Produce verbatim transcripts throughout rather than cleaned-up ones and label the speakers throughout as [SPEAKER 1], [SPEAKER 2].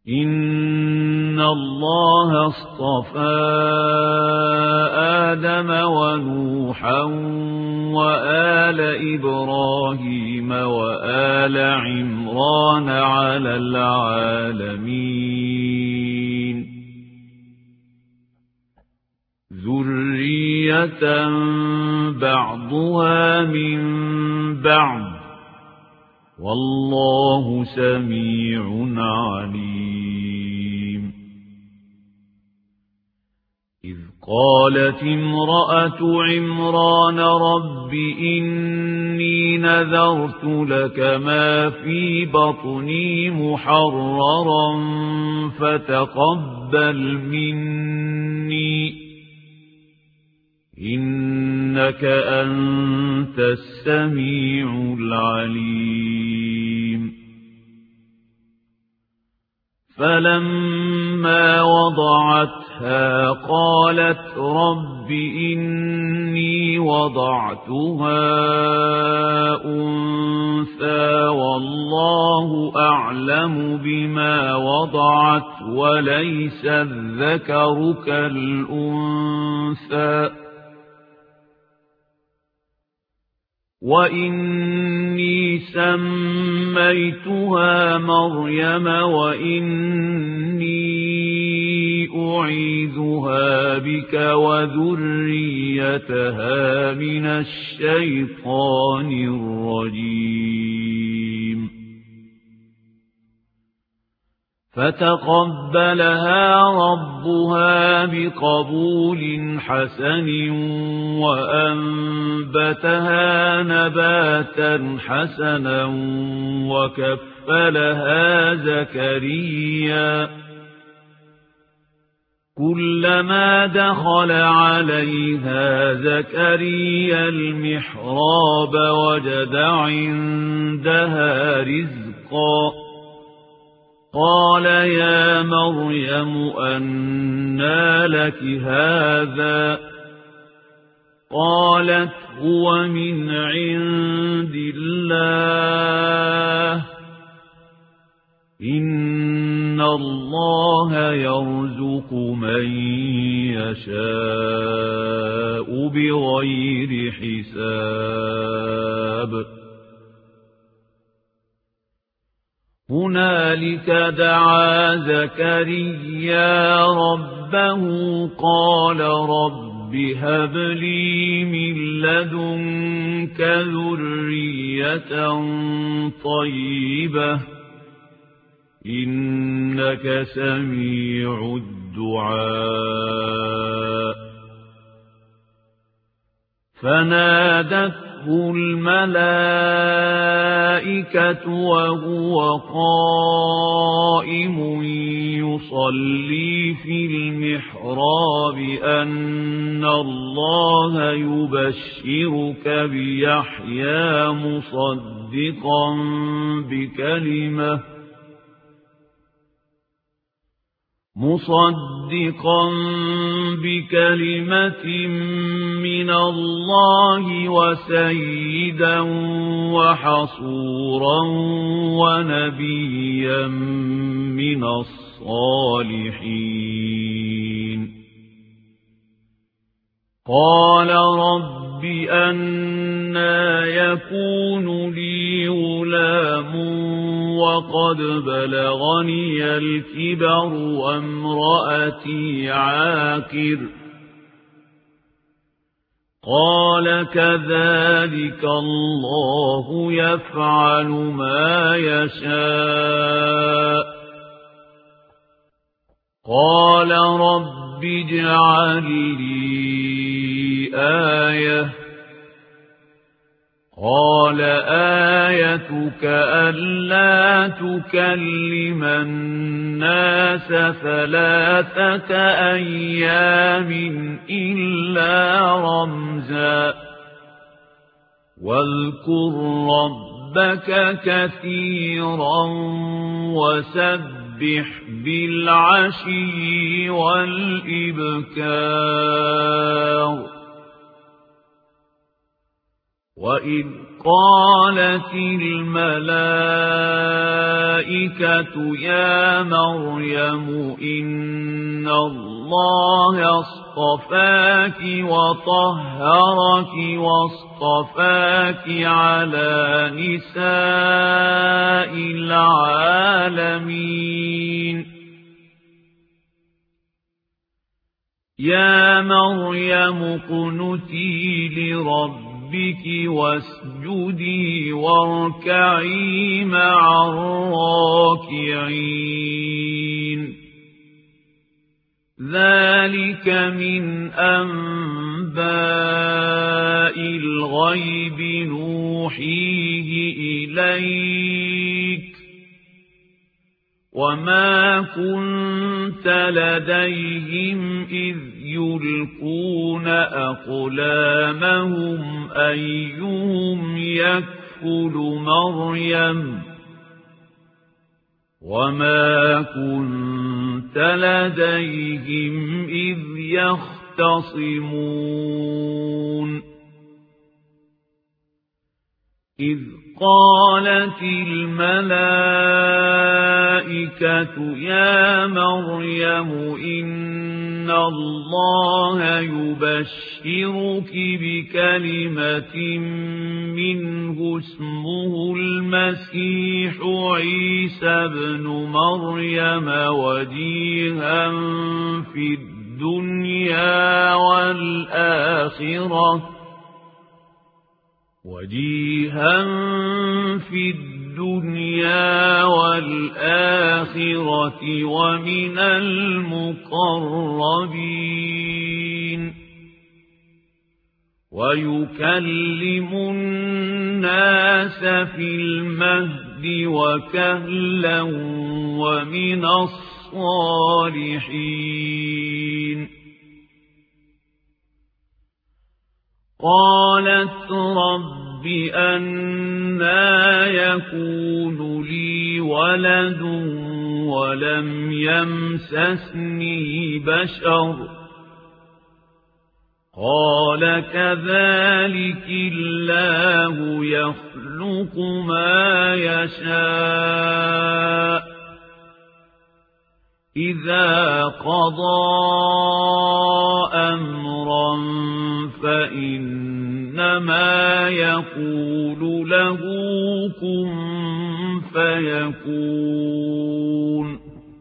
[SPEAKER 1] إن الله اصطفى آدم ونوحا وآل إبراهيم وآل عمران على العالمين ذرية بعضها من بعض والله سميع عليم. إذ قالت امرأة عمران رب إني نذرت لك ما في بطني محررا فتقبل مني إنك أنت السميع العليم. فلما وضعتها قالت رب إني وضعتها أنثى والله أعلم بما وضعت وليس الذكر كالأنثى وإني سميتها مريم وإني أعيذها بك وذريتها من الشيطان الرجيم. فتقبلها ربها بقبول حسن وأنبتها نباتا حسنا وكفلها زكريا كلما دخل عليها زكريا المحراب وجد عندها رزقا قال يا مريم أنى لك هذا قالت هو من عند الله إن الله يرزق من يشاء بغير حساب. هنالك دعا زكريا ربه قال رب هب لي من لدنك ذرية طيبة إنك سميع الدعاء. فنادته الملائكة وهو قائم يصلي في المحراب أن الله يبشرك بيحيى مصدقا بكلمة مصدقا بكلمة من الله وسيدا وحصورا ونبيا من الصالحين. قال رب أنى يكون لي غلام وقد بلغني الكبر وامرأتي عاقر قال كذلك الله يفعل ما يشاء. قال رب اجعل لي آية قال آيتك ألا تكلم الناس ثلاثة أيام إلا رمزا واذكر ربك كثيرا وسبح بالعشي والإبكار. وَإِذْ قَالَتِ الْمَلَائِكَةُ يَا مَرْيَمُ إِنَّ اللَّهَ اصْطَفَاكِ وَطَهَّرَكِ وَاصْطَفَاكِ عَلَى نِسَاءِ الْعَالَمِينَ يَا مَرْيَمُ اقْنُتِي لِرَبِّكِ واسجدي واركعي مع الراكعين ذلك من أنباء الغيب نوحيه إليك وما كنت لديهم إذ يلقون أقلامهم أيهم يكفل مريم وما كنت لديهم إذ يختصمون إذ قالت الملائكة يا مريم إن الله يبشرك بكلمة منه اسمه المسيح عيسى بن مريم وجيها في الدنيا والآخرة وجيها في الدنيا والآخرة ومن المقربين ويكلم الناس في المهد وكهلا ومن الصالحين قالت رب أنى يكون لي ولد ولم يمسسني بشر قال كذلك الله يخلق ما يشاء إذا قضى أمرا فإنما يقول له كن فيكون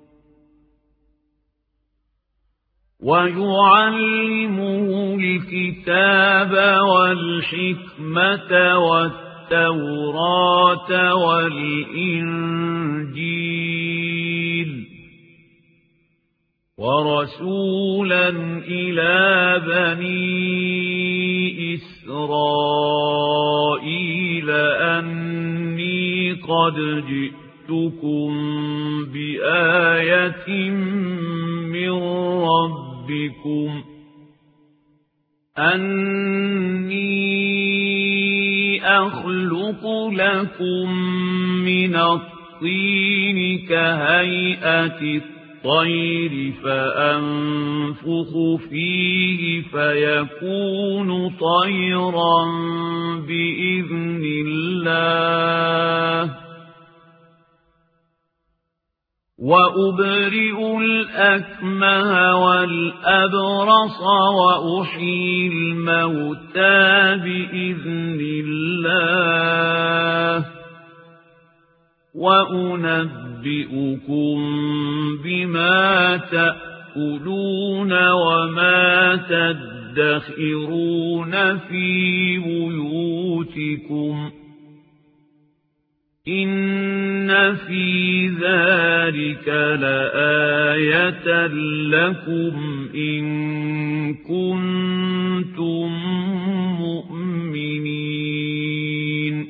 [SPEAKER 1] ويعلمه الكتاب والحكمة والتوراة والإنجيل ورسولا إلى بني إسرائيل أني قد جئتكم بآية من ربكم أني أخلق لكم من الطين كهيئة الطير فأنفخ فيه فيكون طيرا بإذن الله وأبرئ الأكمه والأبرص وأحيي الموتى بإذن الله وأنبئكم بما تأكلون وما تدخرون في بيوتكم إن في ذلك لآية لكم إن كنتم مؤمنين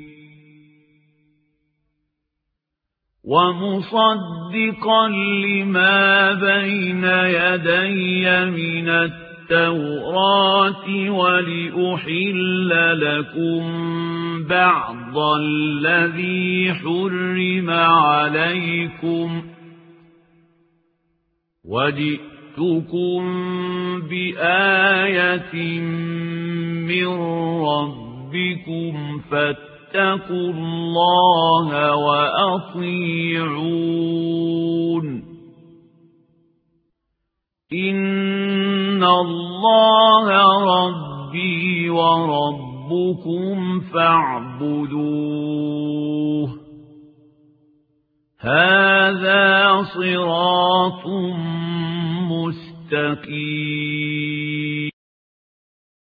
[SPEAKER 1] ومصدقا لما بين يدي من التوراة ولأحل لكم بعض الذي حرم عليكم وجئتكم بآية من ربكم ربكم فاتقوا الله وأطيعون إن الله ربي وربكم فاعبدوه هذا صراط مستقيم